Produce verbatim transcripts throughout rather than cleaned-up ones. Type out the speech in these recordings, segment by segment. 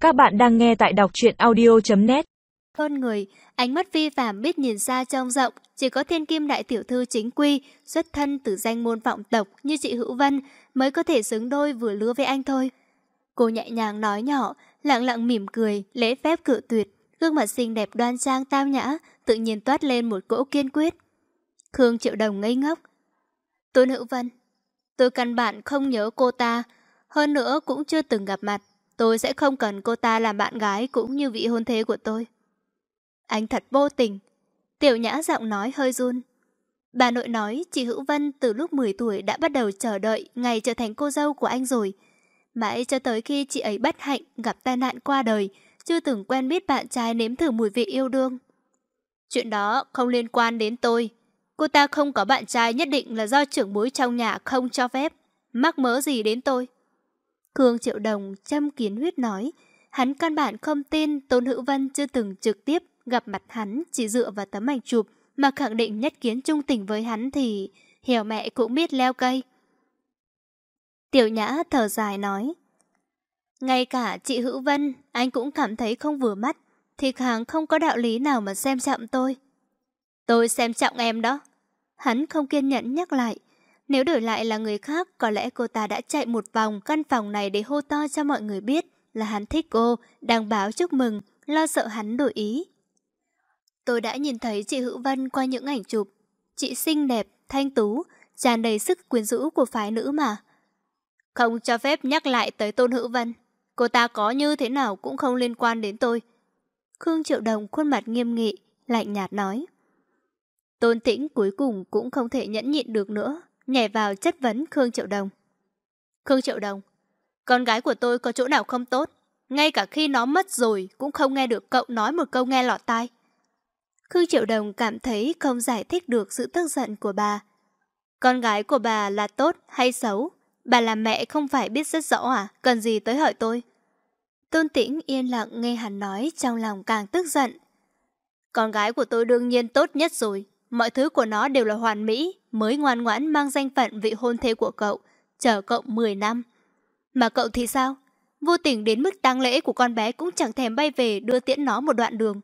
Các bạn đang nghe tại đọc truyện audio chấm net. Hơn người, ánh mắt Vi Phạm biết nhìn xa trông rộng, chỉ có thiên kim đại tiểu thư chính quy, xuất thân từ danh môn vọng tộc như chị Hữu Vân mới có thể xứng đôi vừa lứa với anh thôi. Cô nhẹ nhàng nói nhỏ, lặng lặng mỉm cười, lễ phép cự tuyệt, gương mặt xinh đẹp đoan trang tao nhã, tự nhiên toát lên một cỗ kiên quyết. Khương Triệu Đồng ngây ngốc. Tôn Hữu Vân, tôi căn bản không nhớ cô ta, hơn nữa cũng chưa từng gặp mặt. Tôi sẽ không cần cô ta làm bạn gái cũng như vị hôn thê của tôi. Anh thật vô tình. Tiểu Nhã giọng nói hơi run. Bà nội nói chị Hữu Vân từ lúc mười tuổi đã bắt đầu chờ đợi ngày trở thành cô dâu của anh rồi. Mãi cho tới khi chị ấy bất hạnh gặp tai nạn qua đời, chưa từng quen biết bạn trai nếm thử mùi vị yêu đương. Chuyện đó không liên quan đến tôi. Cô ta không có bạn trai nhất định là do trưởng bối trong nhà không cho phép. Mắc mớ gì đến tôi? Khương Triệu Đồng châm kiến huyết nói. Hắn căn bản không tin Tôn Hữu Vân chưa từng trực tiếp gặp mặt hắn, chỉ dựa vào tấm ảnh chụp mà khẳng định nhất kiến trung tình với hắn thì hiểu mẹ cũng biết leo cây. Tiểu Nhã thở dài nói. Ngay cả chị Hữu Vân anh cũng cảm thấy không vừa mắt, thì càng không có đạo lý nào mà xem trọng tôi. Tôi xem trọng em đó. Hắn không kiên nhẫn nhắc lại. Nếu đổi lại là người khác, có lẽ cô ta đã chạy một vòng căn phòng này để hô to cho mọi người biết là hắn thích cô, đang báo chúc mừng, lo sợ hắn đổi ý. Tôi đã nhìn thấy chị Hữu Vân qua những ảnh chụp. Chị xinh đẹp, thanh tú, tràn đầy sức quyến rũ của phái nữ mà. Không cho phép nhắc lại tới Tôn Hữu Vân. Cô ta có như thế nào cũng không liên quan đến tôi. Khương Triệu Đồng khuôn mặt nghiêm nghị, lạnh nhạt nói. Tôn Tĩnh cuối cùng cũng không thể nhẫn nhịn được nữa, nhảy vào chất vấn Khương Triệu Đồng. Khương Triệu Đồng, con gái của tôi có chỗ nào không tốt? Ngay cả khi nó mất rồi cũng không nghe được cậu nói một câu nghe lọt tai. Khương Triệu Đồng cảm thấy không giải thích được sự tức giận của bà. Con gái của bà là tốt hay xấu? Bà là mẹ không phải biết rất rõ à? Cần gì tới hỏi tôi? Tôn Tĩnh yên lặng nghe hắn nói, trong lòng càng tức giận. Con gái của tôi đương nhiên tốt nhất rồi. Mọi thứ của nó đều là hoàn mỹ, mới ngoan ngoãn mang danh phận vị hôn thê của cậu, chờ cậu mười năm. Mà cậu thì sao? Vô tình đến mức tang lễ của con bé cũng chẳng thèm bay về đưa tiễn nó một đoạn đường.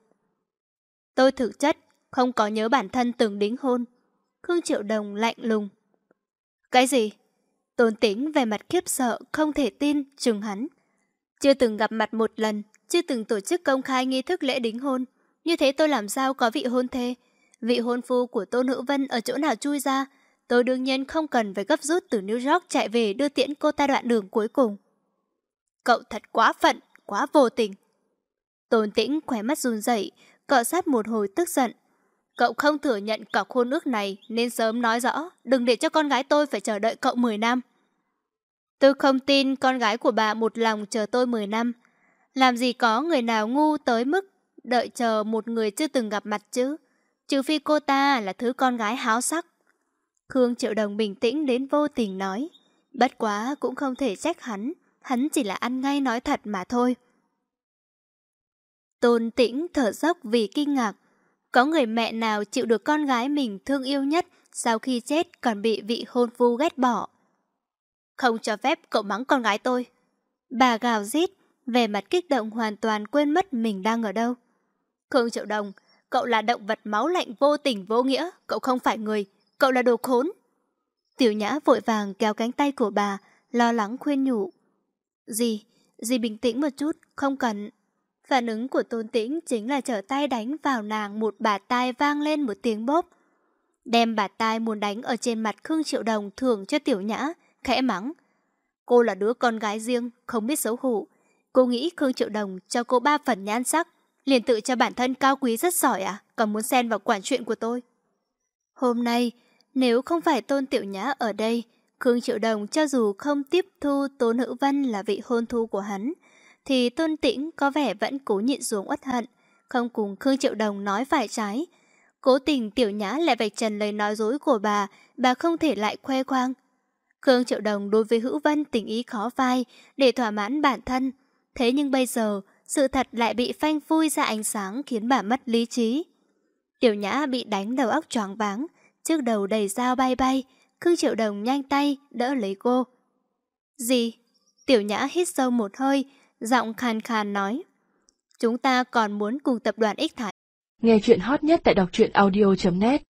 Tôi thực chất không có nhớ bản thân từng đính hôn. Khương Triệu Đồng lạnh lùng. Cái gì? Tôn Tĩnh về mặt khiếp sợ, không thể tin, trừng hắn. Chưa từng gặp mặt một lần, chưa từng tổ chức công khai nghi thức lễ đính hôn. Như thế tôi làm sao có vị hôn thê? Vị hôn phu của Tôn Hữu Vân ở chỗ nào chui ra? Tôi đương nhiên không cần phải gấp rút từ New York chạy về đưa tiễn cô ta đoạn đường cuối cùng. Cậu thật quá phận, quá vô tình. Tôn Tĩnh khóe mắt run rẩy, cọ sát một hồi tức giận. Cậu không thừa nhận cọc hôn ước này nên sớm nói rõ, đừng để cho con gái tôi phải chờ đợi cậu mười năm. Tôi không tin con gái của bà một lòng chờ tôi mười năm. Làm gì có người nào ngu tới mức đợi chờ một người chưa từng gặp mặt chứ? Trừ phi cô ta là thứ con gái háo sắc. Khương Triệu Đồng bình tĩnh đến vô tình nói. Bất quá cũng không thể trách hắn, hắn chỉ là ăn ngay nói thật mà thôi. Tôn Tĩnh thở dốc vì kinh ngạc. Có người mẹ nào chịu được con gái mình thương yêu nhất sau khi chết còn bị vị hôn phu ghét bỏ? Không cho phép cậu mắng con gái tôi. Bà gào rít, vẻ mặt kích động hoàn toàn quên mất mình đang ở đâu. Khương Triệu Đồng, cậu là động vật máu lạnh vô tình vô nghĩa, cậu không phải người, cậu là đồ khốn. Tiểu Nhã vội vàng kéo cánh tay của bà, lo lắng khuyên nhủ. Dì, dì bình tĩnh một chút, không cần. Phản ứng của Tôn Tĩnh chính là trở tay đánh vào nàng một bạt tai vang lên một tiếng bốp. Đem bạt tai muốn đánh ở trên mặt Khương Triệu Đồng thưởng cho Tiểu Nhã, khẽ mắng. Cô là đứa con gái riêng, không biết xấu hổ. Cô nghĩ Khương Triệu Đồng cho cô ba phần nhan sắc, liền tự cho bản thân cao quý rất giỏi à, còn muốn xen vào quản chuyện của tôi. Hôm nay, nếu không phải Tôn Tiểu Nhã ở đây, Khương Triệu Đồng cho dù không tiếp thu Tôn Hữu Vân là vị hôn thú của hắn, thì Tôn Tĩnh có vẻ vẫn cố nhịn xuống uất hận, không cùng Khương Triệu Đồng nói phải trái. Cố tình Tiểu Nhã lại vạch trần lời nói dối của bà, bà không thể lại khoe khoang. Khương Triệu Đồng đối với Hữu Vân tình ý khó phai để thỏa mãn bản thân. Thế nhưng bây giờ, sự thật lại bị phanh phui ra ánh sáng khiến bà mất lý trí. Tiểu Nhã bị đánh đầu óc choáng váng, trước đầu đầy dao bay bay, Khương Triệu Đồng nhanh tay đỡ lấy cô. Gì? Tiểu Nhã hít sâu một hơi, Giọng khàn khàn nói. Chúng ta còn muốn cùng tập đoàn X Thái. Nghe chuyện hot nhất tại đọc truyện audio chấm net.